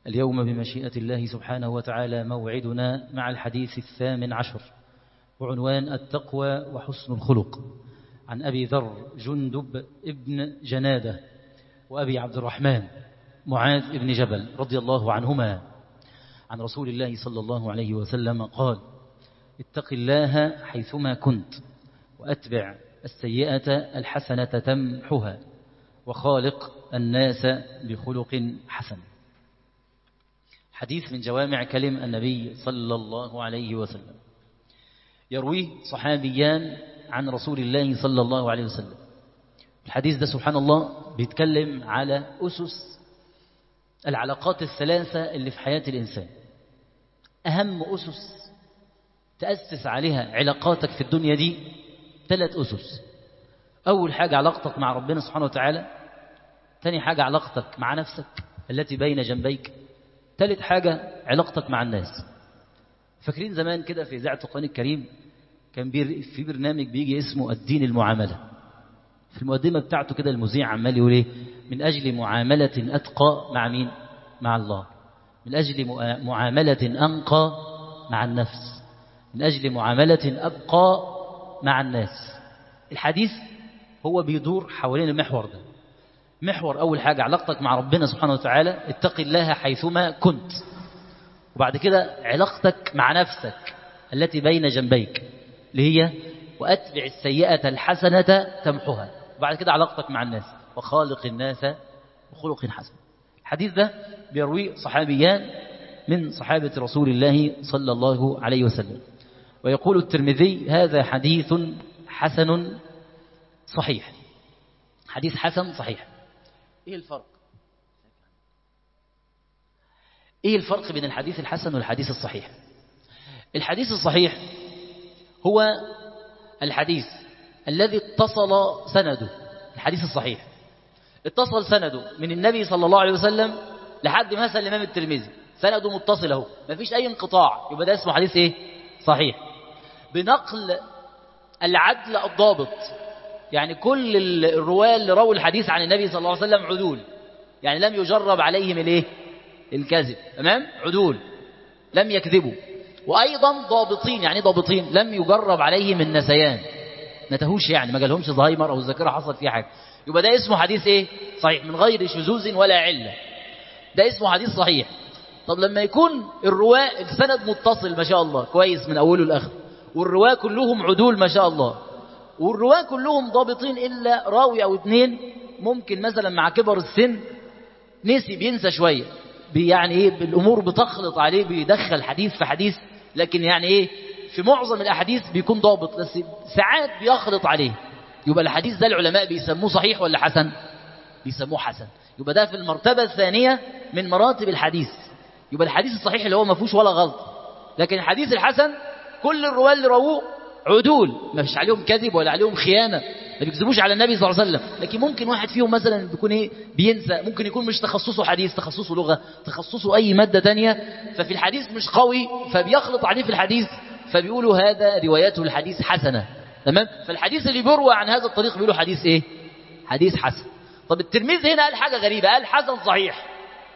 اليوم بمشيئة الله سبحانه وتعالى موعدنا مع الحديث 18 وعنوان التقوى وحسن الخلق، عن أبي ذر جندب ابن جنادة وأبي عبد الرحمن معاذ ابن جبل رضي الله عنهما عن رسول الله صلى الله عليه وسلم قال: اتق الله حيثما كنت وأتبع السيئة الحسنة تمحها وخالق الناس بخلق حسن. حديث من جوامع كلم النبي صلى الله عليه وسلم، يرويه صحابيان عن رسول الله صلى الله عليه وسلم. الحديث ده سبحان الله بيتكلم على أسس العلاقات الثلاثة اللي في حياة الإنسان، أهم أسس تأسس عليها علاقاتك في الدنيا دي 3 أسس. أول حاجة علاقتك مع ربنا سبحانه وتعالى، ثاني حاجة علاقتك مع نفسك التي بين جنبيك، ثالث حاجة علاقتك مع الناس. فاكرين زمان كده في إذاعة القرآن الكريم كان في برنامج بيجي اسمه الدين المعاملة، في المقدمة بتاعته كده المذيع عمال يقول ايه: من أجل معاملة أتقى مع مين؟ مع الله، من أجل معاملة أنقى مع النفس، من أجل معاملة أبقى مع الناس. الحديث هو بيدور حوالين المحور ده. محور أول حاجة علاقتك مع ربنا سبحانه وتعالى، اتق الله حيثما كنت، وبعد كده علاقتك مع نفسك التي بين جنبيك اللي هي وأتبع السيئة الحسنة تمحها، وبعد كده علاقتك مع الناس وخالق الناس بخلق حسن. الحديث ده بيرويه صحابيان من صحابة رسول الله صلى الله عليه وسلم. ويقول الترمذي: هذا حديث حسن صحيح. حديث حسن صحيح. ايه الفرق؟ ايه الفرق بين الحديث الحسن والحديث الصحيح؟ الحديث الصحيح هو الحديث الذي اتصل سنده. الحديث الصحيح اتصل سنده من النبي صلى الله عليه وسلم لحد مثلا الإمام الترمذي، سنده متصل اهو، مفيش أي انقطاع، يبقى ده اسمه حديث ايه؟ صحيح. بنقل العدل الضابط، يعني كل الرواة اللي رووا الحديث عن النبي صلى الله عليه وسلم عدول، يعني لم يجرب عليهم الايه؟ الكذب، تمام؟ عدول لم يكذبوا. وأيضا ضابطين، يعني ضابطين لم يجرب عليهم النسيان، نتهوش، يعني ما جالهمش زهايمر أو الذاكرة حصل فيها حاجة، يبقى ده اسمه حديث ايه؟ صحيح، من غير شذوذ ولا علة، ده اسمه حديث صحيح. طب لما يكون الرواة السند متصل ما شاء الله كويس من أوله لآخره، والرواة كلهم عدول ما شاء الله، والرواة كلهم ضابطين إلا راوي أو 2 ممكن مثلا مع كبر السن نسي، بينسى شوية، يعني ايه، الأمور بتخلط عليه، بيدخل حديث في حديث، لكن يعني ايه، في معظم الأحاديث بيكون ضابط، بس ساعات بيخلط عليه. يبقى الحديث ده العلماء بيسموه صحيح ولا حسن؟ بيسموه حسن. يبقى ده في المرتبة الثانية من مراتب الحديث. يبقى الحديث الصحيح اللي هو ما فيهوش ولا غلط، لكن الحديث الحسن كل الرواة اللي رووه عدول، ما فيش عليهم كذب ولا عليهم خيانة، ما بيكذبوش على النبي صلى الله عليه وسلم. لكن ممكن واحد فيهم مثلا بيكون ايه، بينسى، ممكن يكون مش تخصصه حديث، تخصصه لغة، تخصصه أي مادة تانية، ففي الحديث مش قوي، فبيخلط عليه في الحديث، فبيقولوا هذا روايته الحديث حسنة، تمام؟ فالحديث اللي بيروى عن هذا الطريق بيقولوا حديث ايه؟ حديث حسن. طب الترمذي هنا قال حاجة غريبة، قال حسن صحيح،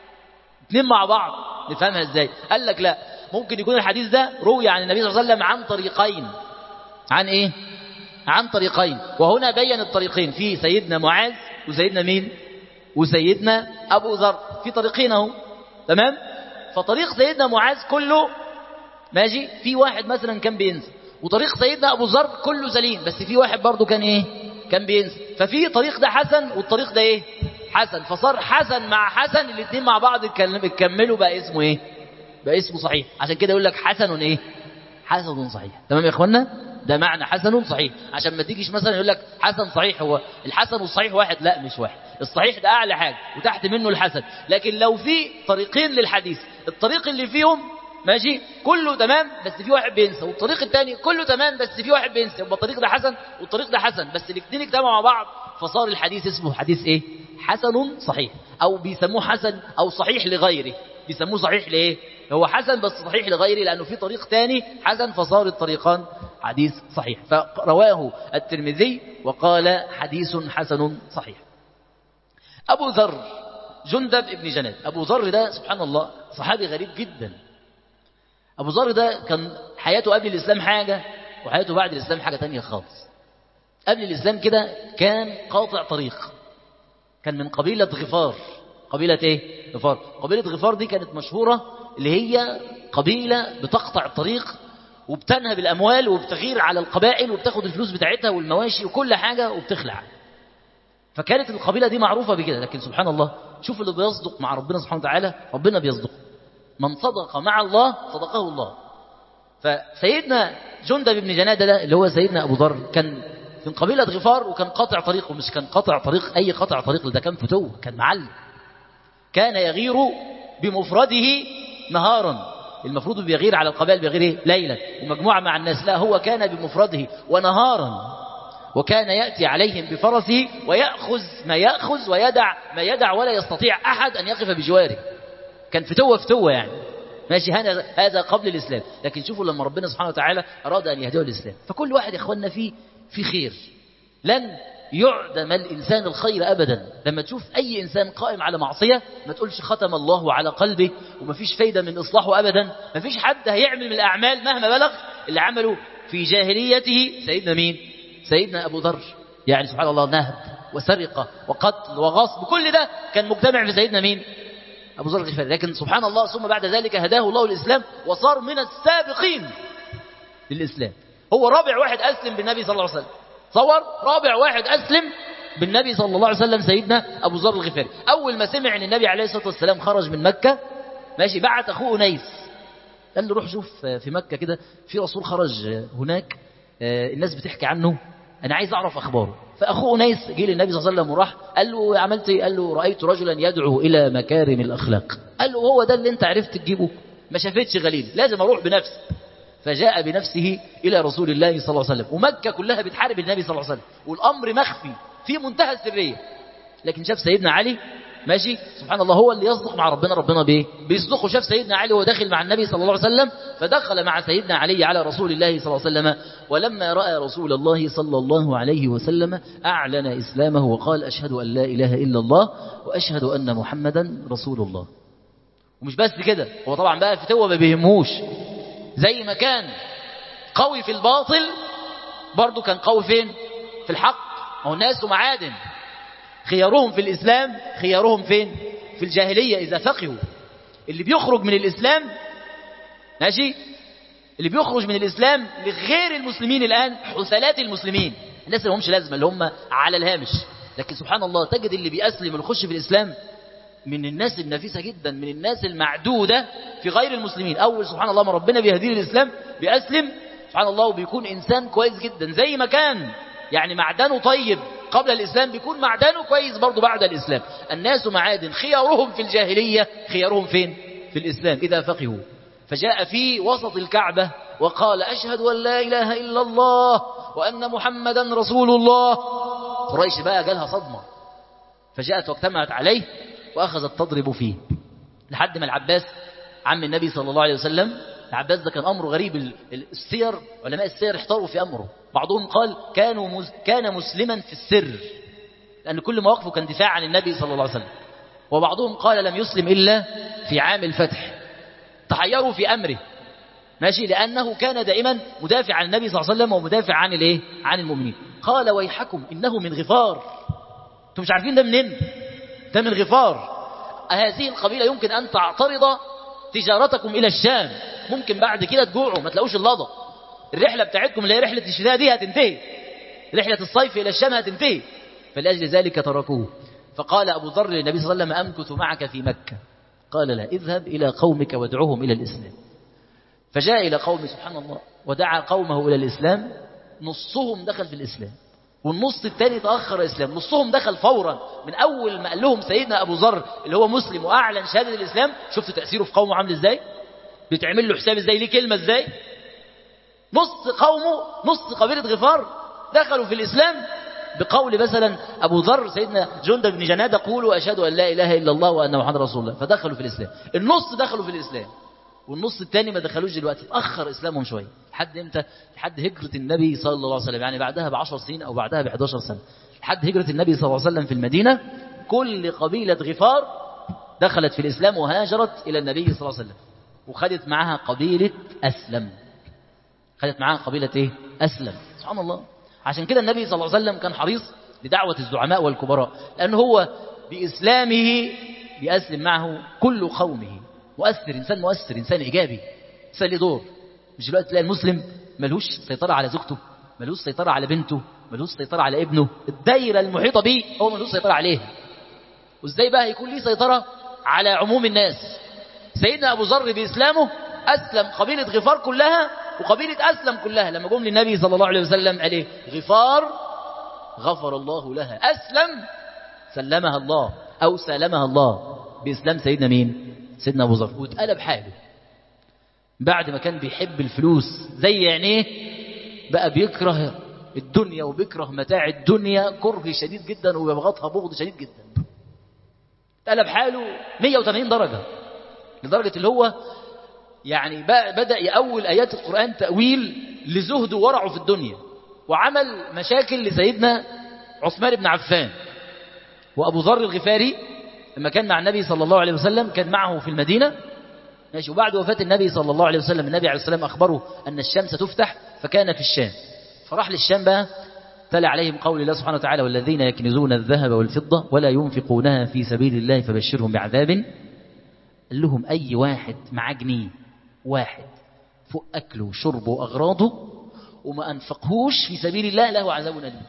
2 مع بعض، نفهمها ازاي؟ قال لك لا، ممكن يكون الحديث ده روي عن النبي صلى الله عليه وسلم عن طريقين. عن ايه؟ عن طريقين، وهنا بين الطريقين، في سيدنا معاذ وسيدنا مين؟ وسيدنا أبو ذر، في طريقين اهو، تمام؟ فطريق سيدنا معاذ كله ماشي، في واحد مثلا كان بينسى، وطريق سيدنا أبو ذر كله سليم، بس في واحد برضو كان ايه؟ كان بينسى، ففي طريق ده حسن والطريق ده ايه؟ حسن، فصار حسن مع حسن، الاثنين مع بعض اتكملوا، بقى اسمه ايه؟ بقى اسمه صحيح. عشان كده يقول لك حسن ايه؟ حسن صحيح، تمام يا اخوانا؟ ده معنى حسن صحيح، عشان ما تيجيش مثلا يقول لك حسن صحيح، هو الحسن والصحيح واحد؟ لا، مش واحد، الصحيح ده اعلى حاجه وتحت منه الحسن. لكن لو في طريقين للحديث، الطريق اللي فيهم ماشي كله تمام بس في واحد بينسى، والطريق الثاني كله تمام بس في واحد بينسى، يبقى الطريق ده حسن والطريق ده حسن، بس الاثنين اجتمعوا مع بعض، فصار الحديث اسمه حديث ايه؟ حسن صحيح، او بيسموه حسن او صحيح لغيره. بيسموه صحيح ليه؟ هو حسن بس صحيح لغيره، لأنه في طريق تاني حسن، فصار الطريقان حديث صحيح. فرواه الترمذي وقال حديث حسن صحيح. أبو ذر جندب ابن جناد. أبو ذر ده سبحان الله صحابي غريب جدا. أبو ذر ده كان حياته قبل الإسلام حاجة وحياته بعد الإسلام حاجة تانية خالص. قبل الإسلام كده كان قاطع طريق، كان من قبيلة غفار. قبيلة ايه؟ غفار. قبيلة غفار دي كانت مشهورة، اللي هي قبيلة بتقطع الطريق وبتنهب الأموال وبتغير على القبائل وبتاخد الفلوس بتاعتها والمواشي وكل حاجة وبتخلع. فكانت القبيلة دي معروفة بكده. لكن سبحان الله شوف اللي بيصدق مع ربنا سبحانه وتعالى ربنا بيصدق. من صدق مع الله صدقه الله. فسيدنا جندب بن جنادة ده اللي هو سيدنا أبو ذر كان من قبيلة غفار وكان قاطع طريق. ومش كان قاطع طريق أي قاطع طريق، ده كان فتوه، كان معلم. كان يغير بمفرده نهارا. المفروض بيغير على القبائل بيغير ايه؟ ليلا ومجموعة مع الناس. لا، هو كان بمفرده ونهارا. وكان يأتي عليهم بفرسه ويأخذ ما يأخذ ويدع ما يدع ولا يستطيع أحد أن يقف بجواره. كان فتوة يعني ماشي. هذا قبل الإسلام. لكن شوفوا لما ربنا سبحانه وتعالى أراد أن يهديه الإسلام. فكل واحد يا إخواننا في خير. لن يعدم الإنسان الخير أبدا. لما تشوف أي إنسان قائم على معصية ما تقولش ختم الله على قلبه وما فيش فايدة من إصلاحه أبدا. ما فيش حد هيعمل من الأعمال مهما بلغ اللي عمله في جاهليته سيدنا مين؟ سيدنا أبو ذر. يعني سبحان الله نهب وسرقة وقتل وغصب كل ده كان مجتمع في سيدنا مين؟ أبو ذر الغفاري. لكن سبحان الله ثم بعد ذلك هداه الله الإسلام وصار من السابقين للإسلام. هو رابع واحد أسلم بالنبي صلى الله عليه وسلم. صور رابع واحد أسلم بالنبي صلى الله عليه وسلم سيدنا أبو ذر الغفاري. أول ما سمع أن النبي عليه الصلاة والسلام خرج من مكة ماشي بعت أخوه أنيس قال له روح شوف في مكة كده في رسول خرج هناك الناس بتحكي عنه أنا عايز أعرف أخباره. فأخوه أنيس جه للنبي صلى الله عليه وسلم وراح قال له عملت إيه؟ قال له رأيت رجلا يدعو إلى مكارم الأخلاق. قال له هو ده اللي أنت عرفت تجيبه؟ ما شافتش غليل، لازم أروح بنفسي. فجاء بنفسه إلى رسول الله صلى الله عليه وسلم. ومكة كلها بتحارب النبي صلى الله عليه وسلم والأمر مخفي في منتهى السرية. لكن شاف سيدنا علي ماشي سبحان الله هو اللي يصدق مع ربنا. ربنا بيصدقه. شاف سيدنا علي وهو داخل مع النبي صلى الله عليه وسلم فدخل مع سيدنا علي على رسول الله صلى الله عليه وسلم. ولما رأى رسول الله صلى الله عليه وسلم أعلن إسلامه وقال أشهد أن لا إله إلا الله وأشهد أن محمدا رسول الله. ومش بس كده، هو طبعا بقى فتوة ما بيهموش. زي ما كان قوي في الباطل برضو كان قوي فين؟ في الحق. هو الناس معادن، خيارهم في الإسلام خيارهم فين؟ في الجاهلية إذا فقهوا. اللي بيخرج من الإسلام ماشي، اللي بيخرج من الإسلام لغير المسلمين الآن حثلات المسلمين، الناس اللي همش لازمة اللي هم على الهامش. لكن سبحان الله تجد اللي بيأسلم ويخش في الإسلام من الناس النفيسة جدا، من الناس المعدودة في غير المسلمين. أول سبحان الله ما ربنا بيهديه الإسلام بيأسلم سبحان الله وبيكون إنسان كويس جدا. زي ما كان يعني معدنه طيب قبل الإسلام بيكون معدنه كويس برضو بعد الإسلام. الناس معادن، خيارهم في الجاهلية خيارهم فين؟ في الإسلام إذا فقهوا. فجاء في وسط الكعبة وقال أشهد أن لا إله إلا الله وأن محمدا رسول الله. قريش بقى جالها صدمة فجاءت واجتمعت عليه وأخذت تضرب فيه لحد ما العباس عم النبي صلى الله عليه وسلم. العباس ده كان أمره غريب. السير علماء السير احتاروا في أمره. بعضهم قال كان مسلما في السر لأن كل مواقفه كان دفاع عن النبي صلى الله عليه وسلم. وبعضهم قال لم يسلم إلا في عام الفتح. تحيروا في أمره ماشي لأنه كان دائما مدافع عن النبي صلى الله عليه وسلم ومدافع عن الايه؟ عن المؤمنين. قال ويحكم إنه من غفار. انتم مش عارفين ده منين؟ ده من غفار. هذه القبيلة يمكن أن تعترض تجارتكم إلى الشام، ممكن بعد كده تجوعوا ما تلاقوش اللضا. الرحلة بتاعتكم اللي هي رحلة الشتاء دي هتنتهي، رحلة الصيف إلى الشام هتنتهي. فلأجل ذلك تركوه. فقال أبو ذر للنبي صلى الله عليه وسلم أمكث معك في مكة؟ قال لا، اذهب إلى قومك وادعوهم إلى الإسلام. فجاء إلى قومه سبحان الله ودعا قومه إلى الإسلام. نصهم دخل في الإسلام والنص الثاني تأخر الإسلام. نصهم دخل فورا من أول ما قال لهم سيدنا أبو ذر اللي هو مسلم وأعلن شهادة الإسلام. شفتوا تأثيره في قومه عامل إزاي؟ بتعمل له حساب إزاي؟ ليه كلمة إزاي؟ نص قومه نص قبيلة غفار دخلوا في الإسلام بقول مثلا أبو ذر سيدنا جندب بن جنادة قولوا أشهد أن لا إله إلا الله وأن محمد رسول الله. فدخلوا في الإسلام. النص دخلوا في الإسلام والنص الثاني ما دخلوش دلوقتي. تأخر إسلامهم شوية. لحد إمتى؟ لحد هجرة النبي صلى الله عليه وسلم، يعني بعدها ب10 سنين أو بعدها ب11 سنة. لحد هجرة النبي صلى الله عليه وسلم في المدينة كل قبيلة غفار دخلت في الإسلام وهاجرت إلى النبي صلى الله عليه وسلم، وخدت معها قبيلة أسلم. خدت معها قبيلة إيه؟ أسلم. سبحان الله. عشان كده النبي صلى الله عليه وسلم كان حريص لدعوة الزعماء والكبراء، لأنه هو بإسلامه بيأسلم معه كل قومه. مؤثر، إنسان مؤثر، إنسان إيجابي، إنسان له دور. مش دلوقتي تلاقي المسلم ملوش سيطرة على زوجته، ملوش سيطرة على بنته، ملوش سيطرة على ابنه، الدايرة المحيطة به هو ملوش سيطرة عليها. وإزاي بقى يكون ليه سيطرة على عموم الناس؟ سيدنا أبو ذر بإسلامه أسلم قبيلة غفار كلها وقبيلة أسلم كلها. لما جم للنبي صلى الله عليه وسلم قال إيه؟ غفار غفر الله لها، أسلم سلمها الله أو سلمها الله بإسلام سيدنا مين؟ سيدنا أبو ذر. واتقلب حاله بعد ما كان بيحب الفلوس زي عينيه، بقى بيكره الدنيا وبيكره متاع الدنيا كره شديد جدا ويبغضها بغض شديد جدا. اتقلب حاله 180 درجة، لدرجة اللي هو يعني بدأ يأول آيات القرآن تأويل لزهده ورعه في الدنيا، وعمل مشاكل لسيدنا عثمان بن عفان. وأبو ذر الغفاري لما كان مع النبي صلى الله عليه وسلم كان معه في المدينة، ماشي. وبعد وفاة النبي صلى الله عليه وسلم النبي عليه السلام أخبره أن الشمس تفتح، فكان في الشام، فراح للشام بقى. تلا عليهم قول الله سبحانه وتعالى: والذين يكنزون الذهب والفضة ولا ينفقونها في سبيل الله فبشرهم بعذاب. قال لهم أي واحد معاه جنيه واحد فوق أكله وشربه وأغراضه وما أنفقهوش في سبيل الله له عذاب أليم.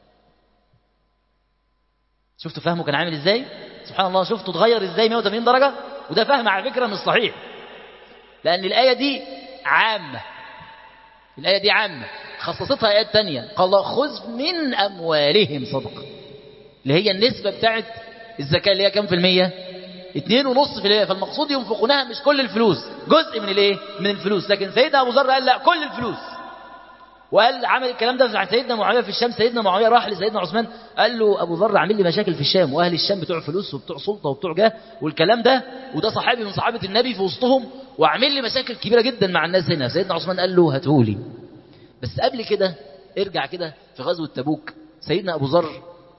شفتوا فهمه كان عامل إزاي؟ سبحان الله. شفتوا تغير إزاي 180 درجة؟ وده فهم على فكرة مش صحيح، لأن الآية دي عامة. الآية دي عامة، خصصتها آيات تانية. قال الله: خذ من أموالهم صدقة، اللي هي النسبة بتاعت الزكاة اللي هي كم في المية؟ 2.5%. فالمقصود ينفقونها مش كل الفلوس، جزء من الايه؟ من الفلوس. لكن سيدنا أبو ذر قال لا، كل الفلوس. وقال عمل الكلام ده مع سيدنا معاوية في الشام. سيدنا معاوية راح لسيدنا عثمان قال له: أبو ذر عامل لي مشاكل في الشام، وأهل الشام بتوع فلوس وبتوع سلطة وبتوع جاه والكلام ده، وده صحابي من صحابة النبي في وسطهم، وعامل لي مشاكل كبيرة جدا مع الناس هنا. سيدنا عثمان قال له: هاتهولي. بس قبل كده ارجع كده في غزوة تبوك، سيدنا أبو ذر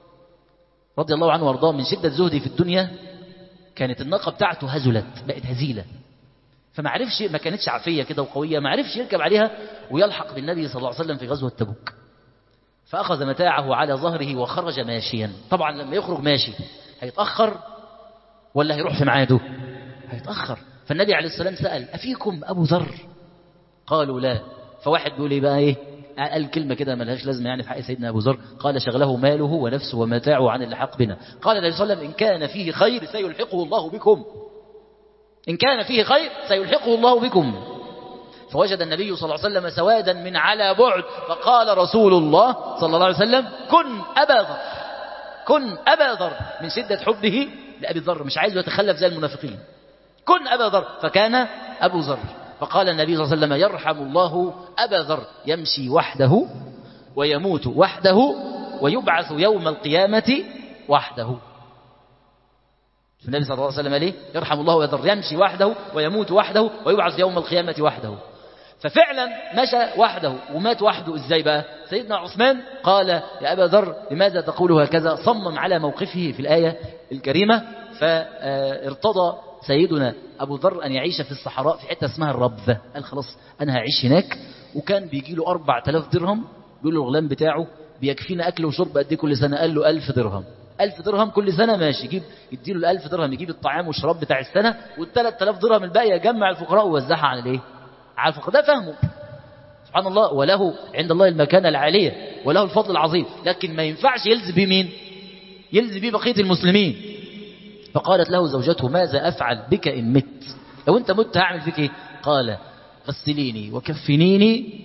رضي الله عنه وارضاه من شدة زهده في الدنيا كانت الناقة بتاعته هزلت، بقت هزيلة، فما عرفش، ما كانتش عافية كده وقوية، ما عرفش يركب عليها ويلحق بالنبي صلى الله عليه وسلم في غزوة تبوك. فأخذ متاعه على ظهره وخرج ماشيا. طبعا لما يخرج ماشي هيتأخر ولا هيروح في ميعاده؟ هيتأخر. فالنبي عليه السلام سأل: أفيكم أبو ذر؟ قالوا لا. فواحد بيقول لي بقى ايه، قال كلمة كده ملهاش لازمة يعني في حق سيدنا أبو ذر. قال: شغله ماله ونفسه ومتاعه عن اللحاق بنا. قال النبي صلى الله عليه وسلم: إن كان فيه خير سيلحقه الله بكم، إن كان فيه خير سيلحقه الله بكم. فوجد النبي صلى الله عليه وسلم سوادا من على بعد، فقال رسول الله صلى الله عليه وسلم: كن أبا ذر، كن أبا ذر، من شدة حبه لأبي ذر، مش عايزه يتخلف زي المنافقين. كن أبا ذر، فكان أبو ذر. فقال النبي صلى الله عليه وسلم: يرحم الله أبا ذر، يمشي وحده ويموت وحده ويبعث يوم القيامة وحده. النبي صلى الله عليه وسلم ليه؟ يرحم الله أبا ذر، يمشي وحده ويموت وحده ويبعث يوم القيامة وحده. ففعلا مشى وحده ومات وحده. ازاي بقى؟ سيدنا عثمان قال: يا أبا ذر لماذا تقول هكذا؟ صمم على موقفه في الآية الكريمة، فارتضى سيدنا أبو ذر أن يعيش في الصحراء في حتة اسمها الربذة. قال: خلاص أنا هعيش هناك. وكان بيجي له 4000 درهم، بيقول له الغلام بتاعه: بيكفينا أكل وشرب قد ايه كل سنة؟ قال له: 1000 درهم. 1000 درهم كل سنة، ماشي. يديله 1000 درهم يجيب الطعام والشراب بتاع السنة، وال3000 درهم الباقي يجمع الفقراء ووزعها على الايه؟ على الفقراء. ده فهمه سبحان الله. وله عند الله المكانة العالية وله الفضل العظيم، لكن ما ينفعش يلزم بيه مين؟ يلزم بيه بقية المسلمين. فقالت له زوجته: ماذا أفعل بك إن مت؟ لو أنت مت هعمل فيك إيه؟ قال: غسليني وكفنيني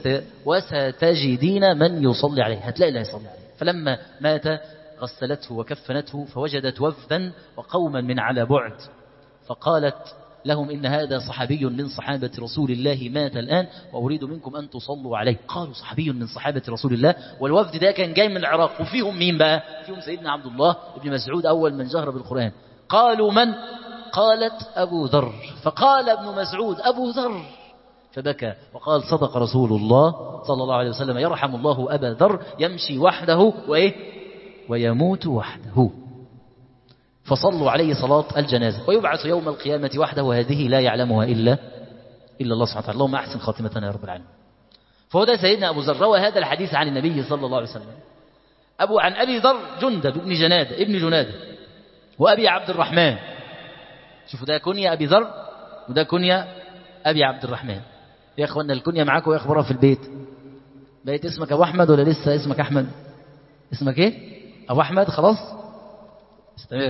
وستجدين من يصلي عليه، هتلاقي اللي هيصلي عليه. فلما مات غسلته وكفنته، فوجدت وفدا وقوما من على بعد، فقالت لهم: إن هذا صحابي من صحابة رسول الله مات الآن وأريد منكم أن تصلوا عليه. قالوا: صحابي من صحابة رسول الله. والوفد ده كان جاي من العراق، وفيهم مين بقى؟ فيهم سيدنا عبد الله بن مسعود أول من جهر بالقرآن. قالوا: من؟ قالت: أبو ذر. فقال ابن مسعود: أبو ذر، فبكى وقال: صدق رسول الله صلى الله عليه وسلم، يرحم الله أبا ذر، يمشي وحده وإيه؟ ويموت وحده. فصلوا عليه صلاة الجنازة، ويبعث يوم القيامة وحده، وهذه لا يعلمها إلا الله سبحانه وتعالى. اللهم أحسن خاتمتنا يا رب العالمين. فهو ده سيدنا أبو ذر، روى هذا الحديث عن النبي صلى الله عليه وسلم. عن أبي ذر جندب ابن جنادة وأبي عبد الرحمن. شوفوا ده كنية أبي ذر وده كنية أبي عبد الرحمن. يا أخوانا الكنية معاكم يا أخبارها في البيت؟ بقيت اسمك أبو أحمد ولا لسه اسمك أحمد؟ اسمك إيه؟ أبو أحمد خلاص؟ استمر.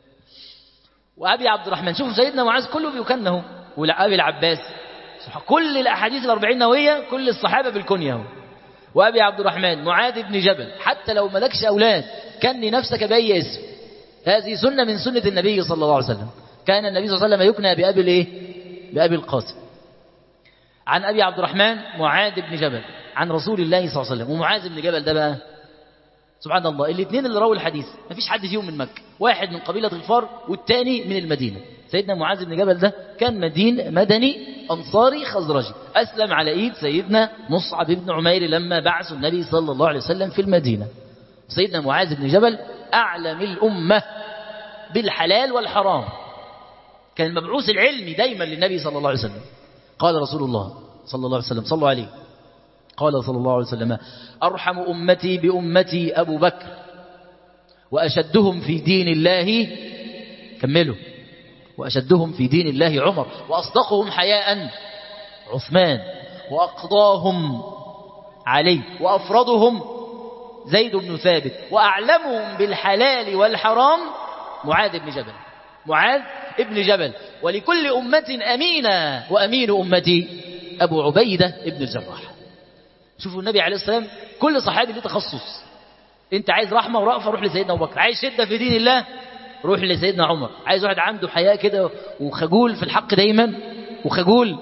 وأبي عبد الرحمن، شوفوا سيدنا معاذ كله بيكنه، وأبي العباس، كل الأحاديث 40 نووية كل الصحابة بالكنية. وأبي عبد الرحمن معاذ بن جبل، حتى لو ملكش أولاد كني نفسك بأي اسم، هذه سنة من سنة النبي صلى الله عليه وسلم. كان النبي صلى الله عليه وسلم يكنى بأبي الإيه؟ بأبي القاسم. عن أبي عبد الرحمن معاذ بن جبل عن رسول الله صلى الله عليه وسلم. ومعاذ بن جبل ده بقى سبحان الله، الاثنين اللي رووا الحديث ما فيش حد فيهم من مكة، واحد من قبيلة غفار والثاني من المدينة. سيدنا معاذ بن جبل ده كان مدني أنصاري خزرجي، أسلم على إيد سيدنا مصعب بن عمير لما بعث النبي صلى الله عليه وسلم في المدينة. سيدنا معاذ بن جبل أعلم الأمة بالحلال والحرام، كان المبعوث العلمي دايما للنبي صلى الله عليه وسلم. قال رسول الله صلى الله عليه وسلم، صلوا عليه، قال صلى الله عليه وسلم: أرحم أمتي بأمتي أبو بكر، وأشدهم في دين الله، كملوا، وأشدهم في دين الله عمر، وأصدقهم حياء عثمان، وأقضاهم علي، وأفرضهم زيد بن ثابت، وأعلمهم بالحلال والحرام معاذ بن جبل. معاذ ابن جبل. ولكل أمة أمينة، وأمين أمتي أبو عبيدة ابن الجراح. شوفوا النبي عليه السلام كل صحابي له تخصص. انت عايز رحمة ورأفة روح لسيدنا أبو بكر، عايز شدة في دين الله روح لسيدنا عمر، عايز واحد عنده حياء كده وخجول في الحق دايما، وخجول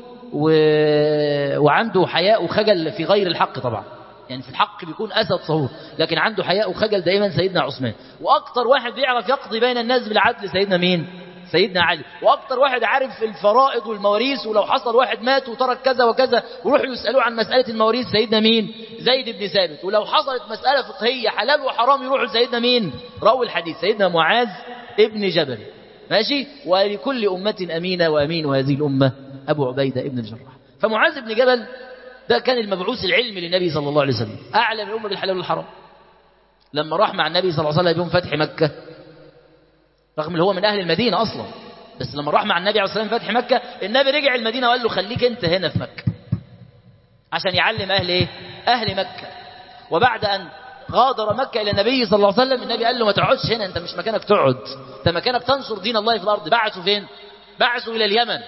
وعنده حياء وخجل في غير الحق طبعا، يعني في الحق بيكون أسد صهور، لكن عنده حياء وخجل دائما سيدنا عثمان. وأكتر واحد بيعرف يقضي بين الناس بالعدل سيدنا مين؟ سيدنا علي. وأكتر واحد عارف الفرائض والمواريث، ولو حصل واحد مات وترك كذا وكذا وروحوا يسألوه عن مسألة المواريث سيدنا مين؟ زيد بن ثابت. ولو حصلت مسألة فقهية حلال وحرام يروحوا لسيدنا مين؟ راوي الحديث سيدنا معاذ ابن جبل. ماشي. ولكل أمة أمينة، وأمين هذه الأمة أبو عبيدة ابن الجراح. فمعاذ بن جبل ده كان المبعوث العلمي للنبي صلى الله عليه وسلم، أعلم الأمة بالحلال والحرام. لما راح مع النبي صلى الله عليه وسلم يوم فتح مكة، رغم ان هو من أهل المدينة أصلا، بس لما راح مع النبي عليه الصلاة والسلام فتح مكة، النبي رجع المدينة وقال له خليك أنت هنا في مكة عشان يعلم أهل إيه؟ أهل مكة. وبعد أن غادر مكة إلى النبي صلى الله عليه وسلم، النبي قال له ما تقعدش هنا، أنت مش مكانك تقعد، أنت مكانك تنصر دين الله في الأرض. بعثوا فين؟ بعثوا إلى اليمن.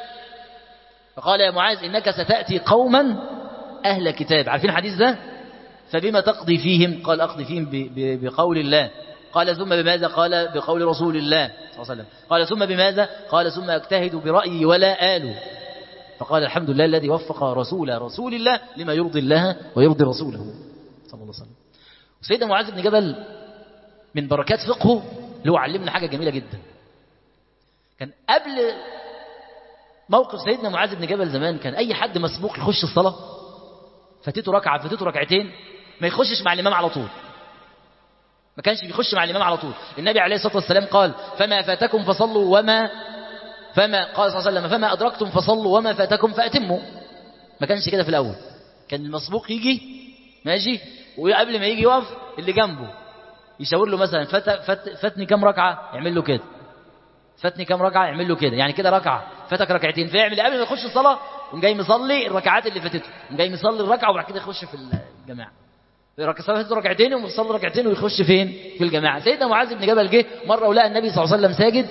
فقال يا معاذ إنك ستأتي قوما أهل كتاب. عارفين الحديث ده؟ فبما تقضي فيهم؟ قال أقضي فيهم بقول الله. قال ثم بماذا؟ قال بقول رسول الله صلى الله عليه وسلم. قال ثم بماذا؟ قال ثم أجتهد برأيي ولا آل. فقال الحمد لله الذي وفق رسول الله لما يرضي الله ويرضي رسوله صلى الله عليه وسلم. سيدنا معاذ بن جبل من بركات فقهه اللي هو علمنا حاجة جميلة جدا. كان قبل موقف سيدنا معاذ بن جبل زمان، كان أي حد مسبوق يخش الصلاة فاتته ركعة فاتته ركعتين ما يخشش مع الإمام على طول، ما كانش بيخش مع الإمام على طول. النبي عليه الصلاة والسلام قال فما فاتكم فصلوا قال صلى الله عليه وسلم فما أدركتم فصلوا وما فاتكم فأتموا. ما كانش كده في الأول، كان المسبوق يجي ماشي، وقبل ما يجي يقف اللي جنبه يشاور له مثلا فاتني كم ركعة، يعمل له كده، فاتني كم ركعة، يعمل له كده، يعني كده ركعة فاتك ركعتين، فيعمل قبل ما يخش الصلاة وجاي مصلي الركعات اللي فاتته، وجاي مصلي الركعة وبعد كده يخش في الجماعة. فاتته ركعتين ومصلي ركعتين ويخش فين؟ في الجماعة. سيدنا معاذ بن جبل جه مرة ولقى النبي صلى الله عليه وسلم ساجد،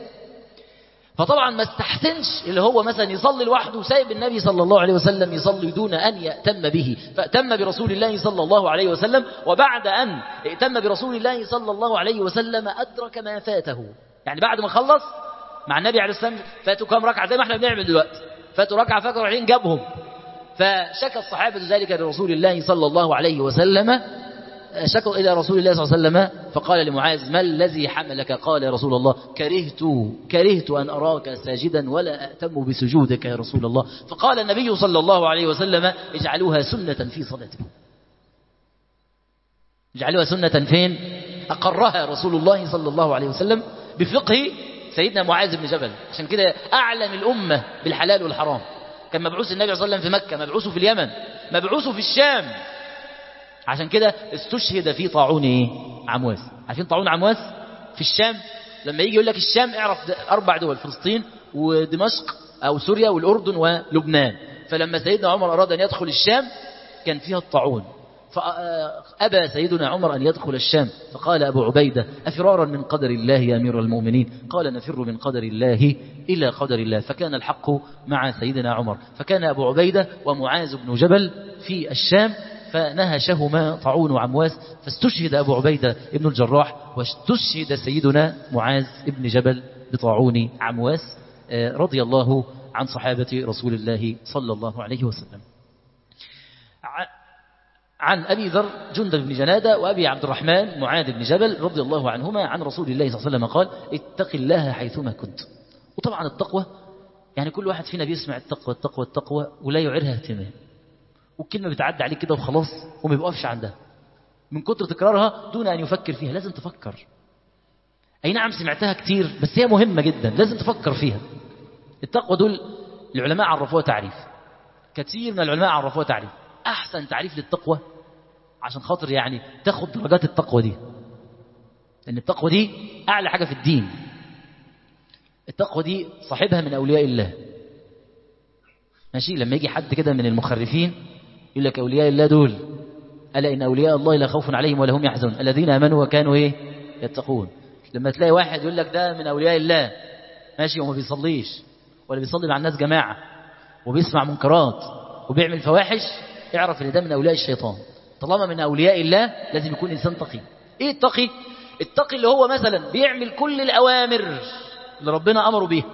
فطبعا ما استحسنش اللي هو مثلا يصلي لوحده وسايب النبي صلى الله عليه وسلم يصلي دون أن يأتم به، فأتم برسول الله صلى الله عليه وسلم. وبعد أن ائتم برسول الله صلى الله عليه وسلم أدرك ما فاته، يعني بعد ما خلص مع النبي عليه السلام فاتوا كم ركعة زي ما احنا بنعمل دلوقتي، فاتوا ركعة فاتوا ركعتين جابهم. فشكى الصحابة ذلك لرسول الله صلى الله عليه وسلم، شكوا إلى رسول الله صلى الله عليه وسلم، فقال لمعاذ ما الذي حملك؟ قال يا رسول الله كرهت أن أراك ساجدا ولا أأتم بسجودك يا رسول الله. فقال النبي صلى الله عليه وسلم اجعلوها سنة في صلاتكم. اجعلوها سنة فين؟ أقرها رسول الله صلى الله عليه وسلم بفقه سيدنا معاذ بن جبل. عشان كده أعلم الأمة بالحلال والحرام. كان مبعوث النبي صلى الله عليه وسلم في مكة، مبعوث في اليمن، مبعوث في الشام. عشان كده استشهد في طاعون عمواس. عارفين طاعون عمواس في الشام؟ لما يجي يقول لك الشام اعرف 4 دول: فلسطين ودمشق أو سوريا والأردن ولبنان. فلما سيدنا عمر أراد أن يدخل الشام كان فيها الطاعون، فأبى سيدنا عمر أن يدخل الشام. فقال أبو عبيدة: أفرارا من قدر الله يا أمير المؤمنين؟ قال: نفر من قدر الله إلى قدر الله. فكان الحق مع سيدنا عمر، فكان أبو عبيدة ومعاذ بن جبل في الشام، فنهشهما طاعون عمواس، فاستشهد أبو عبيدة ابن الجراح، واستشهد سيدنا معاذ ابن جبل بطاعون عمواس، رضي الله عن صحابة رسول الله صلى الله عليه وسلم. عن أبي ذر جندب بن جنادة وأبي عبد الرحمن معاذ بن جبل رضي الله عنهما عن رسول الله صلى الله عليه وسلم قال: اتق الله حيثما كنت. وطبعا التقوى يعني كل واحد فينا بيسمع التقوى التقوى التقوى ولا يعيرها اهتمام، والكلمة بتعدي عليك كده وخلاص وما بيوقفش عندها من كتر تكرارها دون أن يفكر فيها. لازم تفكر. أي نعم سمعتها كتير بس هي مهمة جدا، لازم تفكر فيها. التقوى دول العلماء عرفوها تعريف، كثير من العلماء عرفوها تعريف. أحسن تعريف للتقوى عشان خاطر يعني تاخد درجات التقوى دي، لأن التقوى دي أعلى حاجة في الدين. التقوى دي صاحبها من أولياء الله. ماشي؟ لما يجي حد كده من المخرفين يقول لك أولياء الله دول: ألا إن أولياء الله لا خوف عليهم ولا هم يحزنون الذين آمنوا وكانوا يتقون. لما تلاقي واحد يقول لك ده من أولياء الله، ماشي، وما بيصليش ولا بيصلي مع الناس جماعة وبيسمع منكرات وبيعمل فواحش، اعرف ان ده من أولياء الشيطان. طالما من أولياء الله لازم يكون إنسان تقي. إيه التقي؟ التقي اللي هو مثلا بيعمل كل الأوامر اللي ربنا أمره بيها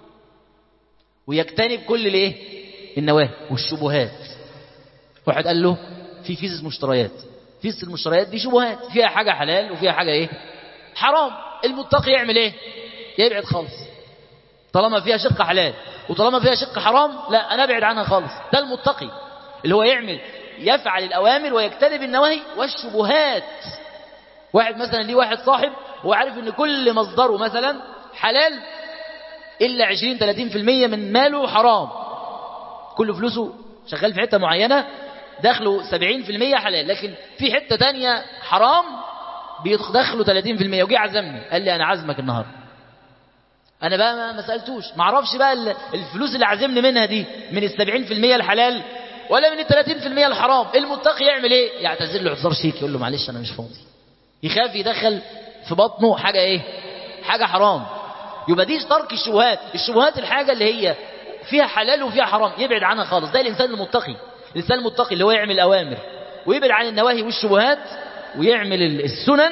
ويجتنب كل النواهي والشبهات. واحد قال له في فيز مشتريات، فيز المشتريات دي شبهات، فيها حاجة حلال وفيها حاجة حرام. المتقي يعمل يبعد خالص. طالما فيها شق حلال وطالما فيها شق حرام، لا أنا أبعد عنها خالص. ده المتقي اللي هو يفعل الأوامر ويجتنب النواهي والشبهات. واحد مثلا ليه واحد صاحب وعارف ان كل مصدره مثلا حلال إلا 20-30% من ماله حرام. كل فلوسه شغال في حتة معينة دخله 70% حلال، لكن في حتة تانية حرام بيدخله 30%. وجي عزمني قال لي: أنا عزمك النهاردة. أنا بقى ما سألتوش، ما اعرفش بقى الفلوس اللي عزمني منها دي من 70% الحلال ولا من 30% الحرام. المتقي يعمل يعتذر له اعتذار شيك، يقول له: معلش أنا مش فاضي. يخاف يدخل في بطنه حاجة حاجة حرام. يبقى دي ترك الشبهات. الشبهات الحاجة اللي هي فيها حلال وفيها حرام يبعد عنها خالص. ده الإنسان المتقي. الإنسان المتقي اللي هو يعمل الأوامر ويبعد عن النواهي والشبهات ويعمل السنن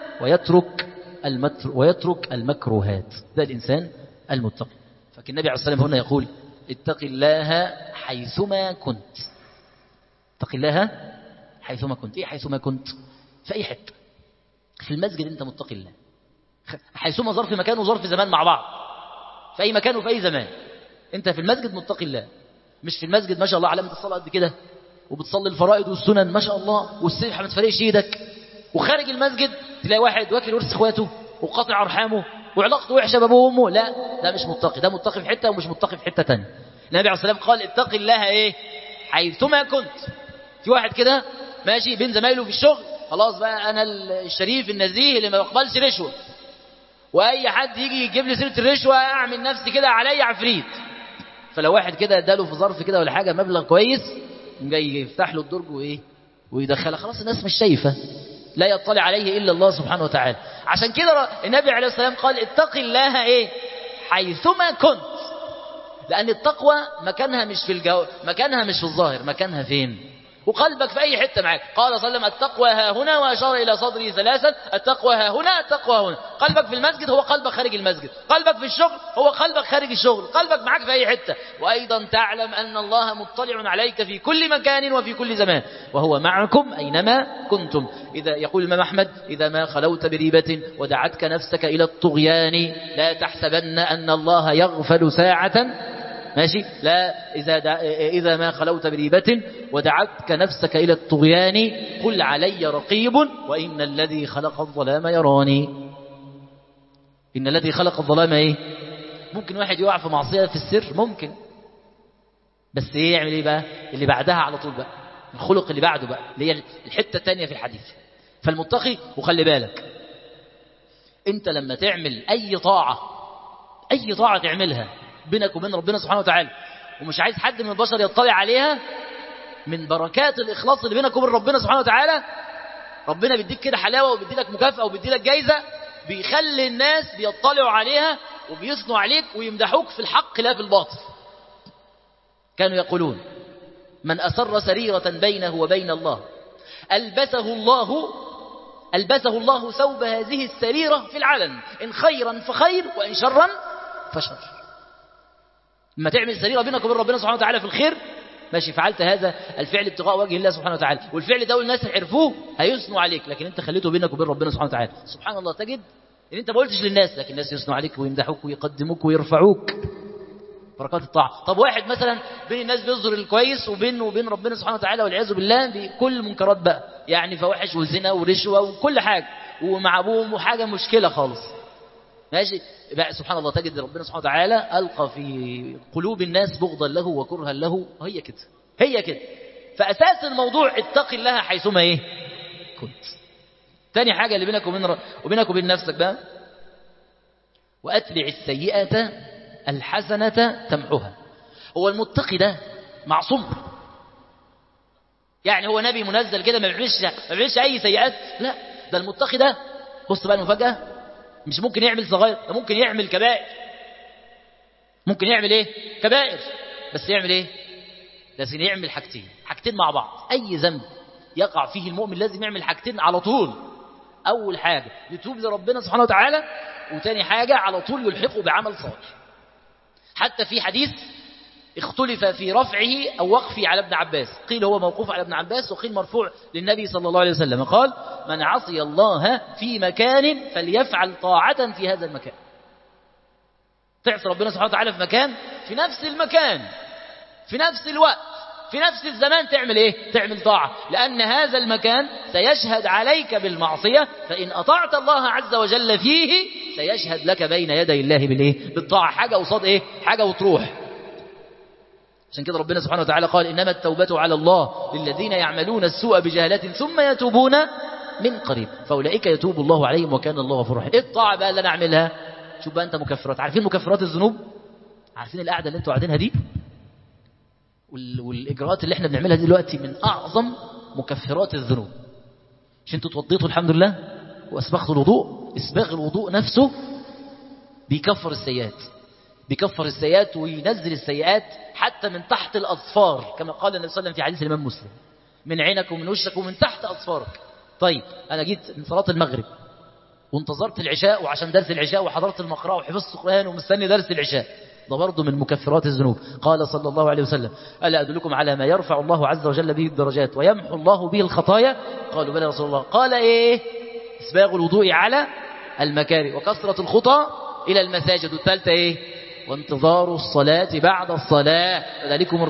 ويترك المكروهات. ده الإنسان المتقي. فكان النبي عليه الصلاة والسلام هنا يقول: اتق الله حيثما كنت. اتق الله حيثما كنت. ايه حيثما كنت؟ في أي حتة. في المسجد أنت متقي الله، حيثما ظرف مكان وظرف زمان مع بعض، في أي مكان وفي أي زمان أنت في المسجد متقي الله. مش في المسجد ما شاء الله علامة الصلاة قد كده وبتصلي الفرائض والسنن ما شاء الله والسبحة ما تفرقش ايدك، وخارج المسجد تلاقي واحد واكل ورث اخواته وقاطع ارحامه وعلاقته وحشه بابوه وامه. لا، ده مش متقي. ده متقي في حته ومش متقي في حته ثانيه. النبي عليه الصلاه والسلام قال: اتق الله حيثما كنت. في واحد كده ماشي بين زمايله في الشغل، خلاص بقى انا الشريف النزيه اللي ما بقبلش رشوه، واي حد يجي يجيب لي سيره الرشوه اعمل نفسي كده عليا عفريت. فلو واحد كده اداله في ظرف كده ولا حاجه مبلغ كويس جاي يفتح له الدرج ويدخلها، خلاص الناس مش شايفه، لا يطلع عليه الا الله سبحانه وتعالى. عشان كده النبي عليه الصلاه والسلام قال: اتق الله حيثما كنت. لان التقوى مكانها مش في مكانها مش في الظاهر، مكانها فين؟ وقلبك في أي حتة معاك. قال صلى الله عليه وسلم: التقوى ها هنا، وأشار إلى صدره ثلاثا: التقوى ها هنا، التقوى ها هنا. قلبك في المسجد هو قلبك خارج المسجد، قلبك في الشغل هو قلبك خارج الشغل، قلبك معاك في أي حتة. وأيضا تعلم أن الله مطلع عليك في كل مكان وفي كل زمان، وهو معكم أينما كنتم. إذا يقول الإمام أحمد: إذا ما خلوت بريبة ودعتك نفسك إلى الطغيان لا تحسبن أن الله يغفل ساعة ماشي، لا إذا ما خلوت بريبة ودعتك نفسك إلى الطغيان قل علي رقيب وإن الذي خلق الظلام يراني. إن الذي خلق الظلام إيه؟ ممكن واحد يقع في معصية في السر، ممكن، بس إيه يعمل إيه بقى؟ اللي بعدها على طول بقى، الخلق اللي بعده بقى، اللي هي الحتة الثانية في الحديث. فالمتقي، وخلي بالك أنت لما تعمل أي طاعة تعملها بينك وبين ربنا سبحانه وتعالى ومش عايز حد من البشر يطلع عليها، من بركات الإخلاص اللي بينك وبين ربنا سبحانه وتعالى ربنا بيديك كده حلاوة وبيدي لك مكافأة وبيدي لك جايزة، بيخلي الناس بيطلعوا عليها وبيثنوا عليك ويمدحوك في الحق لا في الباطل. كانوا يقولون من أسر سريرة بينه وبين الله ألبسه الله ثوب هذه السريرة في العلن، إن خيرا فخير وإن شرا فشر. لما تعمل سريرة بينك وبين ربنا سبحانه وتعالى في الخير، ماشي، فعلت هذا الفعل ابتغاء وجه الله سبحانه وتعالى، والفعل ده الناس عرفوه هيثنوا عليك، لكن انت خليته بينك وبين ربنا سبحانه وتعالى. سبحان الله، تجد ان انت ما قلتش للناس، لكن الناس يثنوا عليك ويمدحوك ويقدموك ويرفعوك. بركات الطاعة. طب واحد مثلا بين الناس بيظهر الكويس وبينه وبين ربنا سبحانه وتعالى والعياذ بالله بكل منكرات بقى، يعني فواحش وزنا ورشوة وكل حاجة، ومع ابوهم وحاجة مشكلة خالص، ماشي بقى، سبحان الله، تجد ربنا سبحانه وتعالى ألقى في قلوب الناس بغضا له وكرها له. هي كده. فأساس الموضوع اتق الله حيثما ايه كنت. تاني حاجة اللي بينك وبين نفسك بقى، وأتبع السيئة الحسنة تمحها. هو المتقي ده معصوم، يعني هو نبي منزل كده ما بيعملش أي سيئات؟ لا، ده المتقي ده، بص بقى المفاجأة، مش ممكن يعمل صغير، ده ممكن يعمل كبائر. ممكن يعمل ايه؟ كبائر. بس يعمل ايه؟ لازم يعمل حاجتين مع بعض. أي ذنب يقع فيه المؤمن لازم يعمل حاجتين على طول. أول حاجة يتوب لربنا سبحانه وتعالى، وتاني حاجة على طول يلحقه بعمل صالح. حتى في حديث اختلف في رفعه أو وقفه على ابن عباس، قيل هو موقوف على ابن عباس وقيل مرفوع للنبي صلى الله عليه وسلم، قال من عصي الله في مكان فليفعل طاعة في هذا المكان. تعصي ربنا سبحانه وتعالى في مكان، في نفس المكان، في نفس الوقت، في نفس الزمان، تعمل ايه؟ تعمل طاعة، لأن هذا المكان سيشهد عليك بالمعصية، فإن أطعت الله عز وجل فيه سيشهد لك بين يدي الله بالايه؟ بالطاعة. حاجة قصاد ايه؟ حاجة وتروح. عشان كده ربنا سبحانه وتعالى قال إنما التوبة على الله للذين يعملون السوء بجهالة ثم يتوبون من قريب فأولئك يتوب الله عليهم وكان الله غفورا رحيما. ايه الطاعة بقى اللي انا اعملها؟ شوف بقى انت مكفرات. عارفين مكفرات الذنوب؟ عارفين القعدة اللي انتوا قاعدينها دي والإجراءات اللي احنا بنعملها دلوقتي من أعظم مكفرات الذنوب. مش انتوا توضيتوا الحمد لله وأسبغتوا الوضوء؟ إسباغ الوضوء نفسه بيكفر السيئات وينزل السيئات حتى من تحت الأظفار، كما قال النبي صلى الله عليه وسلم في حديث الإمام مسلم، من عينك ومن وشك ومن تحت أظفارك. طيب أنا جيت من صلاة المغرب وانتظرت العشاء وعشان درس العشاء وحضرت المقرأة وحفظت القرآن ومستني درس العشاء، ده برضه من مكفرات الذنوب. قال صلى الله عليه وسلم ألا أدلكم على ما يرفع الله عز وجل به الدرجات ويمحو الله به الخطايا؟ قالوا بلى يا رسول الله. قال إيه؟ إسباغ الوضوء على المكاره وكثرة الخطى إلى المساجد. والثالثة إيه؟ وانتظار الصلاة بعد الصلاة، فذلكم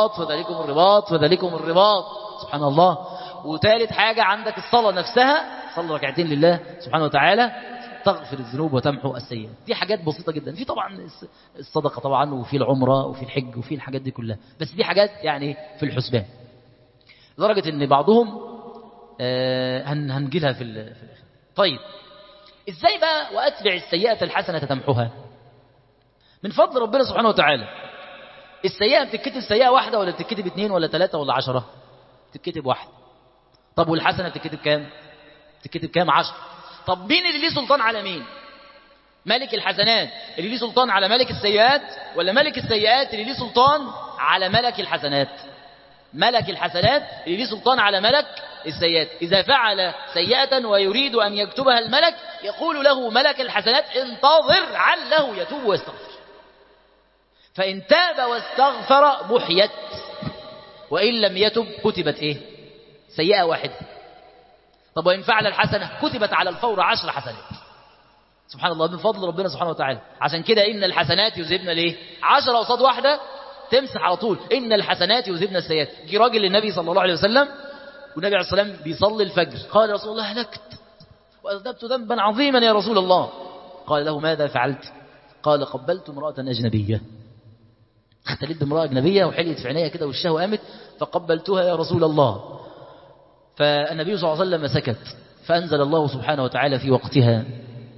الرباط. سبحان الله. وثالث حاجة عندك الصلاة نفسها، صلي ركعتين لله سبحانه وتعالى تغفر الذنوب وتمحو السيئات. دي حاجات بسيطة جدا. في طبعا الصدقة طبعا، وفي العمرة وفي الحج وفي الحاجات دي كلها، بس دي حاجات يعني في الحسبان، لدرجة ان بعضهم هنجيلها في الآخر. طيب ازاي بقى واتبع السيئة الحسنة تمحوها؟ من فضل ربنا سبحانه وتعالى السيئة بتتكتب سيئة واحدة ولا بتتكتب 2 ولا 3 ولا 10؟ بتتكتب واحدة. طب والحسنة بتتكتب كام؟ بتتكتب كام؟ 10. طب مين اللي ليه سلطان على مين؟ ملك الحسنات اللي ليه سلطان على ملك السيئات، ولا ملك السيئات اللي ليه سلطان على ملك الحسنات؟ ملك الحسنات اللي ليه سلطان على ملك السيئات. إذا فعل سيئة ويريد أن يكتبها الملك يقول له ملك الحسنات انتظر عله يتوب ويستغفر، فإن تاب واستغفر محيت، وإن لم يتب كتبت إيه؟ سيئة واحدة. طب وإن فعل الحسنة كتبت على الفور 10 حسنات. سبحان الله، من فضل ربنا سبحانه وتعالى. عشان كده إن الحسنات يذهبن ليه؟ 10 قصاد واحدة تمسح على طول. إن الحسنات يذهبن السيئات. جه راجل للنبي صلى الله عليه وسلم والنبي عليه الصلاة والسلام بيصلي الفجر، قال يا رسول الله هلكت وأذنبت ذنبا عظيما يا رسول الله. قال له ماذا فعلت؟ قال قبلت امرأة أجنبية، اختلت بامرأة أجنبية وحليت في عينيها كده والشهوة قامت فقبلتها يا رسول الله. فالنبي صلى الله عليه وسلم سكت، فأنزل الله سبحانه وتعالى في وقتها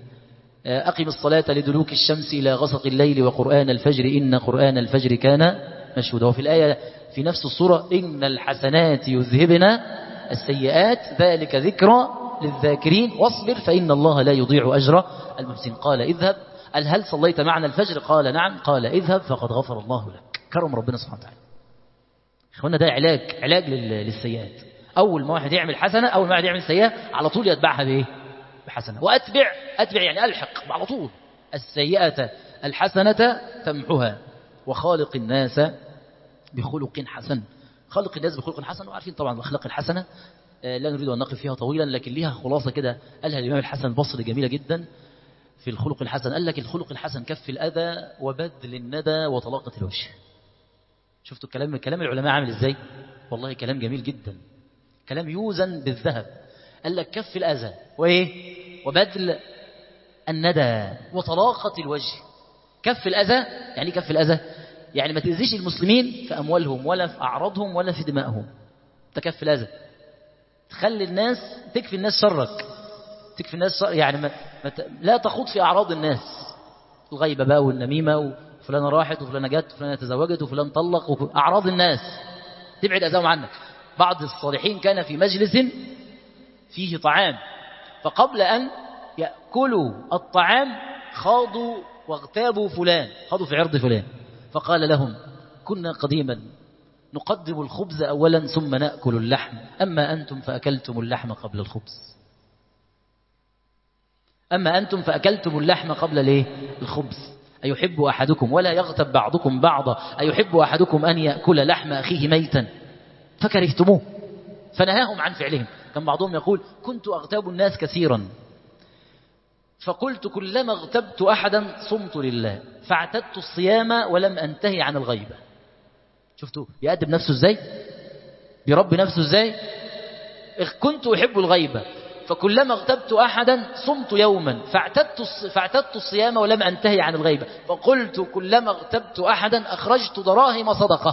أقم الصلاة لدلوك الشمس إلى غسق الليل وقرآن الفجر إن قرآن الفجر كان مشهودا. وفي الآية في نفس السورة إن الحسنات يذهبن السيئات ذلك ذكرى للذاكرين واصبر فإن الله لا يضيع أجر المحسنين. قال اذهب، قال هل صليت معنا الفجر؟ قال نعم. قال اذهب فقد غفر الله لك. كرم ربنا سبحانه وتعالى. اخوانا ده علاج للسيئات. أول ما واحد يعمل حسنة، أول ما واحد يعمل سيئة على طول يتبعها بإيه؟ بحسنة. وأتبع يعني ألحق على طول السيئة الحسنة تمحها. وخالق الناس بخلق حسن. خالق الناس بخلق حسن، وعارفين طبعا الأخلاق الحسنة لا نريد أن نقف فيها طويلا، لكن ليها خلاصة كده قالها الإمام الحسن البصري جميلة جدا في الخلق الحسن. قال لك الخلق الحسن كف الأذى وبذل الندى وطلاقة الوجه. شفتوا كلام العلماء عامل إزاي؟ والله كلام جميل جدا، كلام يوزن بالذهب. قال لك كف الأذى وإيه؟ وبذل الندى وطلاقة الوجه. كف الأذى يعني كف الأذى يعني ما تأذيش المسلمين في أموالهم ولا في أعراضهم ولا في دمائهم. تكفي الأذى، تخلي الناس، تكفي الناس شرك، تكفي الناس شر يعني لا تخوض في أعراض الناس، الغيبة بقى والنميمة وفلانة راحت وفلانة جت وفلانة تزوجت وفلان طلق أعراض الناس تبعد أذاهم عنك. بعض الصالحين كان في مجلس فيه طعام، فقبل أن يأكلوا الطعام خاضوا واغتابوا فلان، خاضوا في عرض فلان، فقال لهم كنا قديما نقدم الخبز أولا ثم نأكل اللحم، أما أنتم فأكلتم اللحم قبل الخبز. أما أنتم فأكلتم اللحم قبل ليه؟ الخبز. أيحب أحدكم ولا يغتب بعضكم بعضا أيحب أحدكم أن يأكل لحم أخيه ميتا فكرهتموه فنهاهم عن فعلهم. كان بعضهم يقول كنت أغتاب الناس كثيرا فقلت كلما اغتبت أحدا صمت لله فاعتدت الصيام ولم أنتهي عن الغيبة. شفتوا بيأدب نفسه ازاي، بيربي نفسه ازاي. كنت أحب الغيبة فكلما اغتبت أحدا صمت يوما فاعتدت الصيام ولم أنتهي عن الغيبة فقلت كلما اغتبت أحدا أخرجت دراهم صدقة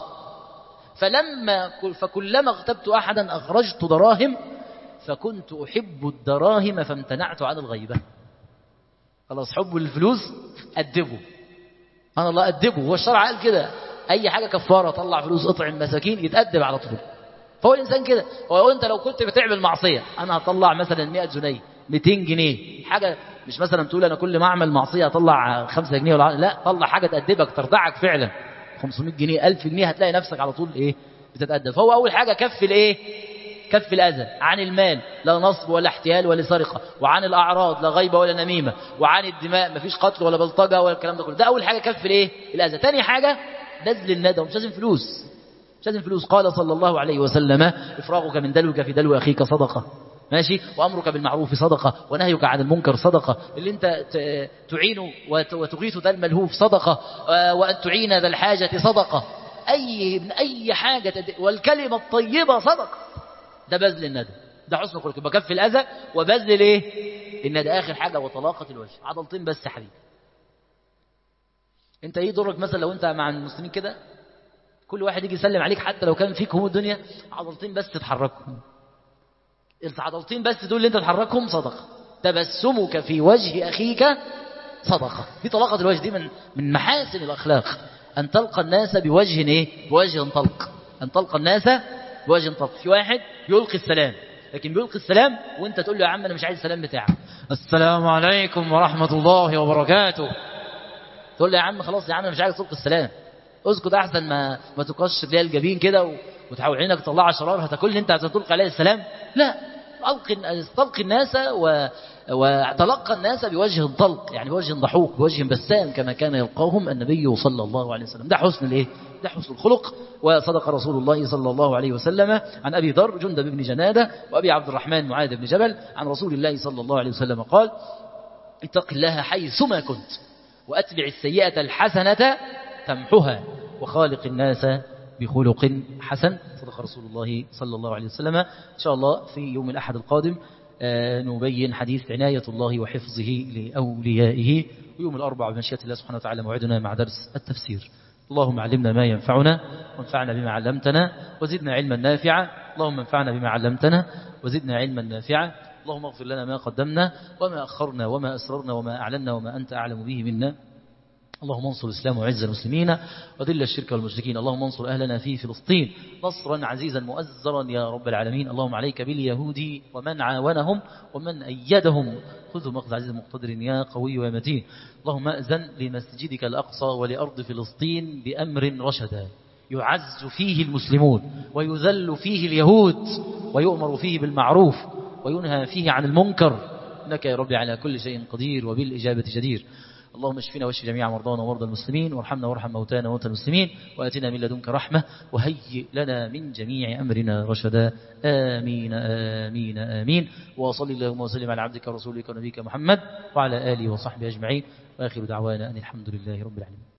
فكلما اغتبت أحدا أخرجت دراهم فكنت أحب الدراهم فامتنعت عن الغيبة. خلاص حب الفلوس أدبه، أنا الله أدبه. هو الشرع قال كده، أي حاجة كفارة طلع فلوس اطعم مساكين يتأدب على طول. فهو الإنسان كده. هو أنت لو كنت بتعمل معصية أنا هطلع مثلا 100 جنيه 200 جنيه حاجة، مش مثلا تقول أنا كل ما أعمل معصية أطلع 5 جنيه ولا لا، طلع حاجة تأدبك ترضعك فعلا 500 جنيه 1000 جنيه هتلاقي نفسك على طول إيه بتتأدب. فهو أول حاجة كف الإيه، كف الأذى عن المال، لا نصب ولا احتيال ولا سرقة، وعن الأعراض لا غيبة ولا نميمة، وعن الدماء مفيش قتل ولا بلطجة ولا الكلام ده كله. ده أول حاجة كف الإيه الأذى. تاني حاجة بذل الندى، ومش لازم فلوس، مش لازم فلوس. قال صلى الله عليه وسلم إفراغك من دلوك في دلو أخيك صدقة، ماشي، وأمرك بالمعروف صدقة، ونهيك عن المنكر صدقة، اللي أنت تعين وتغيث ذا الملهوف صدقة، وأن تعين ذا الحاجة صدقة، أي حاجة، والكلمة الطيبة صدقة. ده بذل الندى، ده حسن خلق. بكف الأذى وبذل الايه الندى. آخر حاجة وطلاقة الوجه، عضلتين بس يا حبيبي. انت ايه دورك مثلا لو انت مع المسلمين كده كل واحد يجي يسلم عليك حتى لو كان فيك هموم الدنيا، عضلتين بس تتحركهم، العضلتين بس دول اللي انت تحركهم صدقة. تبسمك في وجه أخيك صدقة. دي طلاقة الوجه، دي من محاسن الأخلاق، أن تلقى الناس بوجه ايه، بوجه طلق، أن تلقى الناس بوجه طلق. في واحد يلقي السلام، لكن بيلقي السلام وانت تقول له يا عم انا مش عايز السلام بتاعك، السلام عليكم ورحمة الله وبركاته، تقول له يا عم خلاص يا عم مش عايز تلقي السلام، اسكت احسن ما تقش ليا الجبين كده وتحاول عينك تطلع شرار هتاكل انت هتلقي عليه السلام. لا، تلقي الناس وتلقى الناس بوجه طلق، يعني بوجه ضحوك، بوجه بسام، كما كان يلقاهم النبي صلى الله عليه وسلم. ده حسن الايه، ده حسن الخلق. وصدق رسول الله صلى الله عليه وسلم عن أبي ذر جندب بن جنادة وأبي عبد الرحمن معاذ بن جبل عن رسول الله صلى الله عليه وسلم قال اتق الله حيثما كنت وأتبع السيئة الحسنة تمحها وخالق الناس بخلق حسن. صدق رسول الله صلى الله عليه وسلم. إن شاء الله في يوم الأحد القادم نبين حديث عناية الله وحفظه لأوليائه، ويوم الأربعاء بمشيئة الله سبحانه وتعالى موعدنا مع درس التفسير. اللهم علمنا ما ينفعنا وانفعنا بما علمتنا وزدنا علما نافعا. اللهم انفعنا بما علمتنا وزدنا علما نافعا. اللهم اغفر لنا ما قدمنا وما أخرنا وما أسررنا وما أعلنا وما أنت أعلم به منا. اللهم انصر الإسلام وعز المسلمين وذل الشرك والمشركين. اللهم انصر أهلنا في فلسطين نصرا عزيزا مؤزرا يا رب العالمين. اللهم عليك باليهود ومن عاونهم ومن أيدهم، خذهم أخذ عزيز مقتدر يا قوي ومتين. اللهم أذن لمسجدك الأقصى ولأرض فلسطين بأمر رشدا يعز فيه المسلمون ويذل فيه اليهود ويؤمر فيه بالمعروف وينهى فيه عن المنكر، إنك يا رب على كل شيء قدير وبالإجابة جدير. اللهم اشفنا واشف جميع مرضانا ومرضى المسلمين، وارحمنا وارحم موتانا وموتى المسلمين، وآتنا من لدنك رحمة وهيئ لنا من جميع أمرنا رشدا. آمين آمين آمين. وصل اللهم وسلم على عبدك ورسولك ونبيك محمد وعلى آله وصحبه أجمعين، وآخر دعوانا أن الحمد لله رب العالمين.